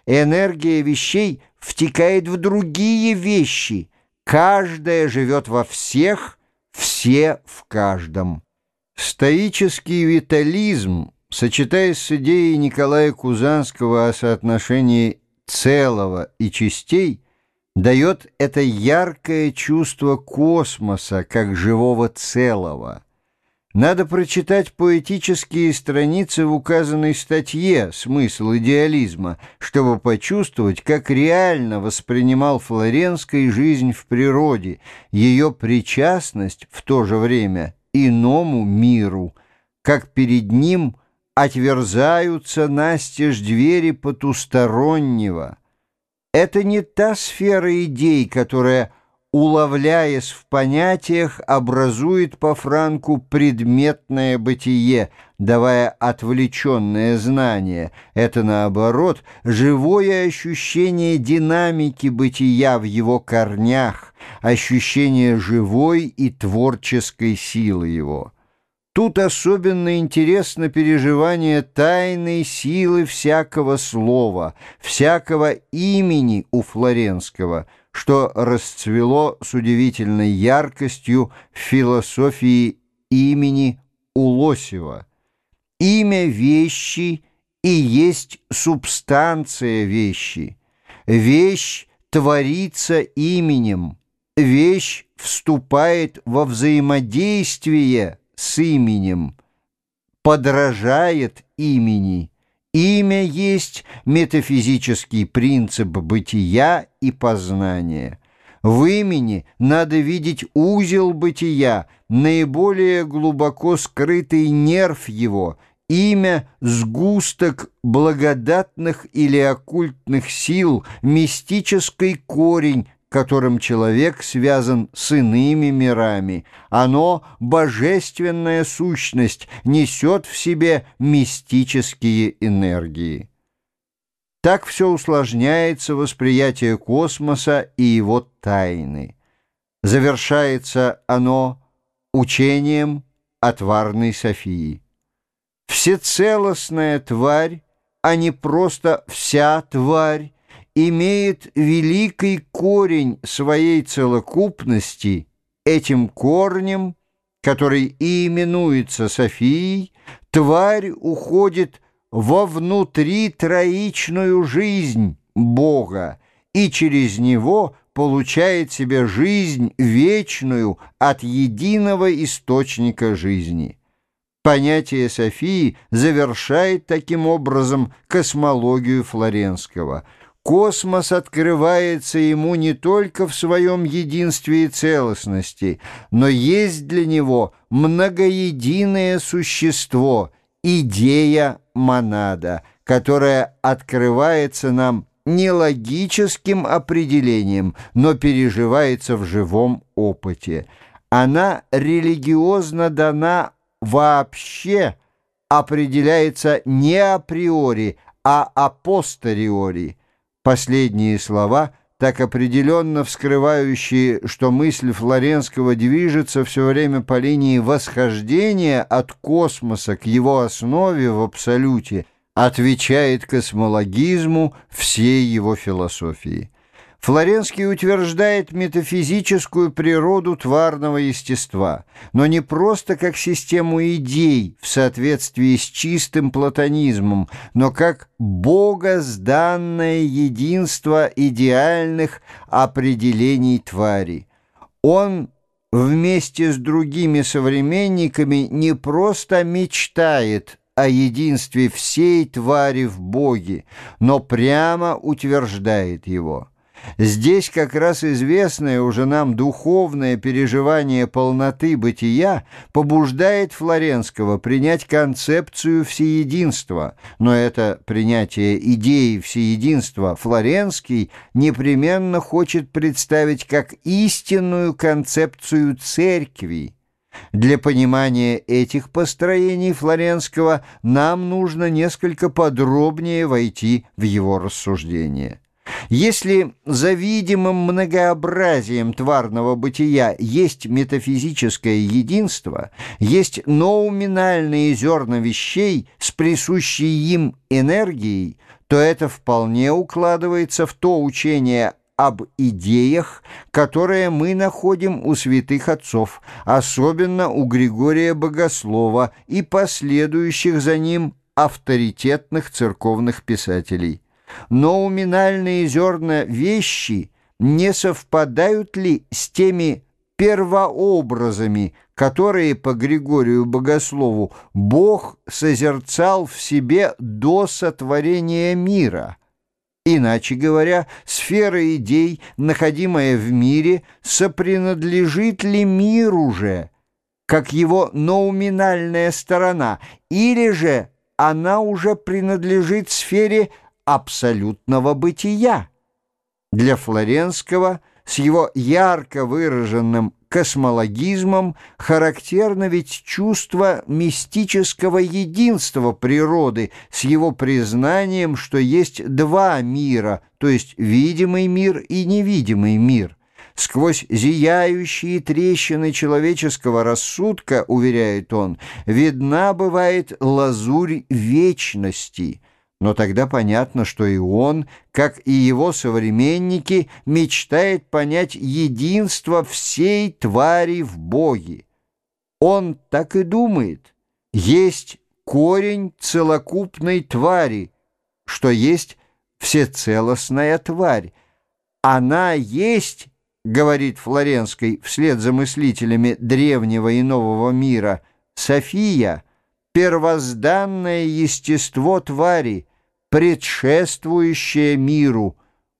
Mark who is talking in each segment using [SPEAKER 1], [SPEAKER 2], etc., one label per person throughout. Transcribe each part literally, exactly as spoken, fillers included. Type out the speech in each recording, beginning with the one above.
[SPEAKER 1] Энергия вещей втекает в другие вещи. Каждая живет во всех, все в каждом. Стоический витализм, сочетаясь с идеей Николая Кузанского о соотношении целого и частей, дает это яркое чувство космоса как живого целого. Надо прочитать поэтические страницы в указанной статье «Смысл идеализма», чтобы почувствовать, как реально воспринимал Флоренский жизнь в природе, ее причастность в то же время иному миру, как перед ним отверзаются настежь двери потустороннего. Это не та сфера идей, которая, уловляясь в понятиях, образует по Франку предметное бытие, давая отвлеченное знание. Это, наоборот, живое ощущение динамики бытия в его корнях, ощущение живой и творческой силы его. Тут особенно интересно переживание тайной силы всякого слова, всякого имени у Флоренского, что расцвело с удивительной яркостью в философии имени у Лосева. Имя вещи и есть субстанция вещи. Вещь творится именем. Вещь вступает во взаимодействие с именем, подражает имени. Имя есть метафизический принцип бытия и познания. В имени надо видеть узел бытия, наиболее глубоко скрытый нерв его. Имя — сгусток благодатных или оккультных сил, мистический корень, которым человек связан с иными мирами. Оно, божественная сущность, несет в себе мистические энергии. Так все усложняется восприятие космоса и его тайны. Завершается оно учением о тварной Софии. Всецелостная тварь, а не просто вся тварь, имеет великий корень своей целокупности. Этим корнем, который и именуется Софией, тварь уходит во внутри троичную жизнь Бога и через него получает себе жизнь вечную от единого источника жизни. Понятие Софии завершает таким образом космологию Флоренского. Космос открывается ему не только в своем единстве и целостности, но есть для него многоединое существо, идея монада, которая открывается нам не логическим определением, но переживается в живом опыте. Она религиозно дана вообще, определяется не априори, а апостериори. Последние слова, так определенно вскрывающие, что мысль Флоренского движется все время по линии восхождения от космоса к его основе в абсолюте, отвечает космологизму всей его философии. Флоренский утверждает метафизическую природу тварного естества, но не просто как систему идей в соответствии с чистым платонизмом, но как богозданное единство идеальных определений твари. Он вместе с другими современниками не просто мечтает о единстве всей твари в Боге, но прямо утверждает его. Здесь как раз известное уже нам духовное переживание полноты бытия побуждает Флоренского принять концепцию всеединства, но это принятие идеи всеединства Флоренский непременно хочет представить как истинную концепцию церкви. Для понимания этих построений Флоренского нам нужно несколько подробнее войти в его рассуждения. Если за видимым многообразием тварного бытия есть метафизическое единство, есть ноуминальные зерна вещей с присущей им энергией, то это вполне укладывается в то учение об идеях, которые мы находим у святых отцов, особенно у Григория Богослова и последующих за ним авторитетных церковных писателей. Ноуминальные зерна вещи не совпадают ли с теми первообразами, которые по Григорию Богослову Бог созерцал в себе до сотворения мира? Иначе говоря, сфера идей, находимая в мире, сопринадлежит ли миру же, как его ноуминальная сторона, или же она уже принадлежит сфере абсолютного бытия? Для Флоренского с его ярко выраженным космологизмом характерно ведь чувство мистического единства природы с его признанием, что есть два мира, то есть видимый мир и невидимый мир. Сквозь зияющие трещины человеческого рассудка, уверяет он, видна бывает лазурь вечности. Но тогда понятно, что и он, как и его современники, мечтает понять единство всей твари в Боге. Он так и думает. Есть корень целокупной твари, что есть всецелостная тварь. Она есть, говорит Флоренский вслед за мыслителями древнего и нового мира, София, первозданное естество твари, предшествующее миру,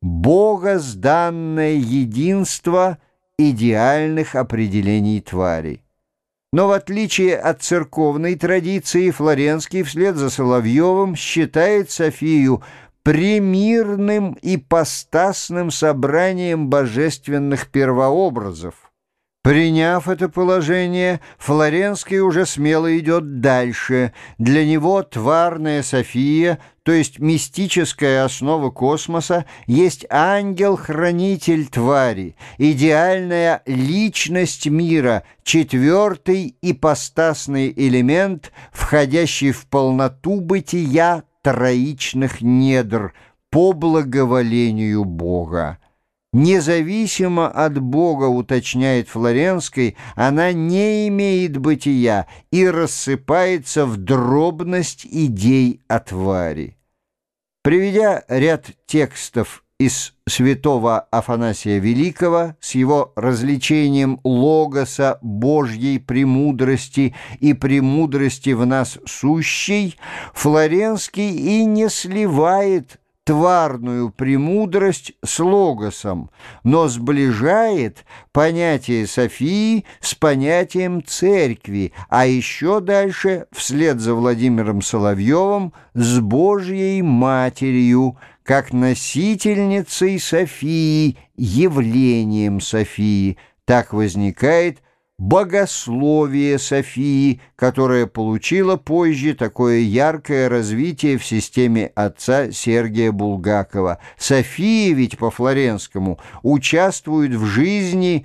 [SPEAKER 1] богозданное единство идеальных определений твари. Но в отличие от церковной традиции, Флоренский вслед за Соловьевым считает Софию премирным ипостасным собранием божественных первообразов. Приняв это положение, Флоренский уже смело идет дальше. Для него тварная София, то есть мистическая основа космоса, есть ангел-хранитель твари, идеальная личность мира, четвертый ипостасный элемент, входящий в полноту бытия троичных недр по благоволению Бога. Независимо от Бога, уточняет Флоренский, она не имеет бытия и рассыпается в дробность идей о твари. Приведя ряд текстов из святого Афанасия Великого с его развлечением логоса Божьей премудрости и премудрости в нас сущей, Флоренский и не сливает тварную премудрость с логосом, но сближает понятие Софии с понятием церкви, а еще дальше, вслед за Владимиром Соловьевым, с Божьей Матерью, как носительницей Софии, явлением Софии. Так возникает богословие Софии, которое получило позже такое яркое развитие в системе отца Сергия Булгакова. София ведь по Флоренскому участвует в жизни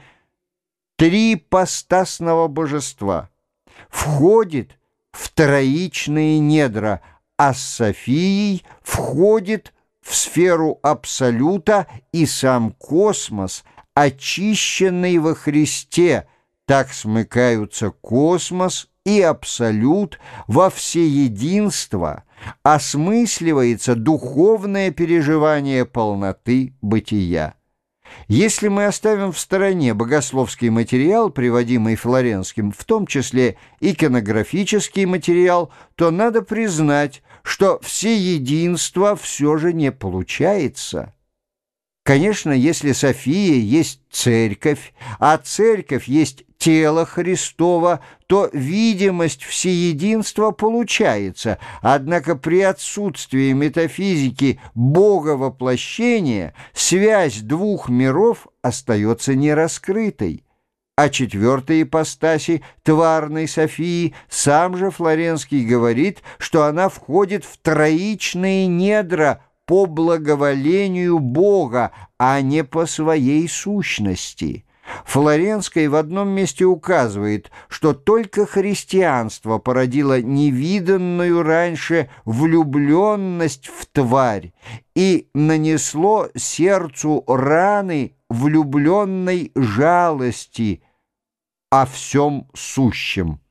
[SPEAKER 1] трипостасного божества, входит в троичные недра, а с Софией входит в сферу абсолюта и сам космос, очищенный во Христе. Так смыкаются космос и абсолют во всеединство, осмысливается духовное переживание полноты бытия. Если мы оставим в стороне богословский материал, приводимый Флоренским, в том числе иконографический материал, то надо признать, что всеединство все же не получается. Конечно, если София есть церковь, а церковь есть тело Христово, то видимость всеединства получается, однако при отсутствии метафизики Боговоплощения связь двух миров остается нераскрытой. О четвертой ипостаси, тварной Софии, сам же Флоренский говорит, что она входит в троичные недра по благоволению Бога, а не по своей сущности. Флоренский в одном месте указывает, что только христианство породило невиданную раньше влюбленность в тварь и нанесло сердцу раны влюбленной жалости о всем сущем.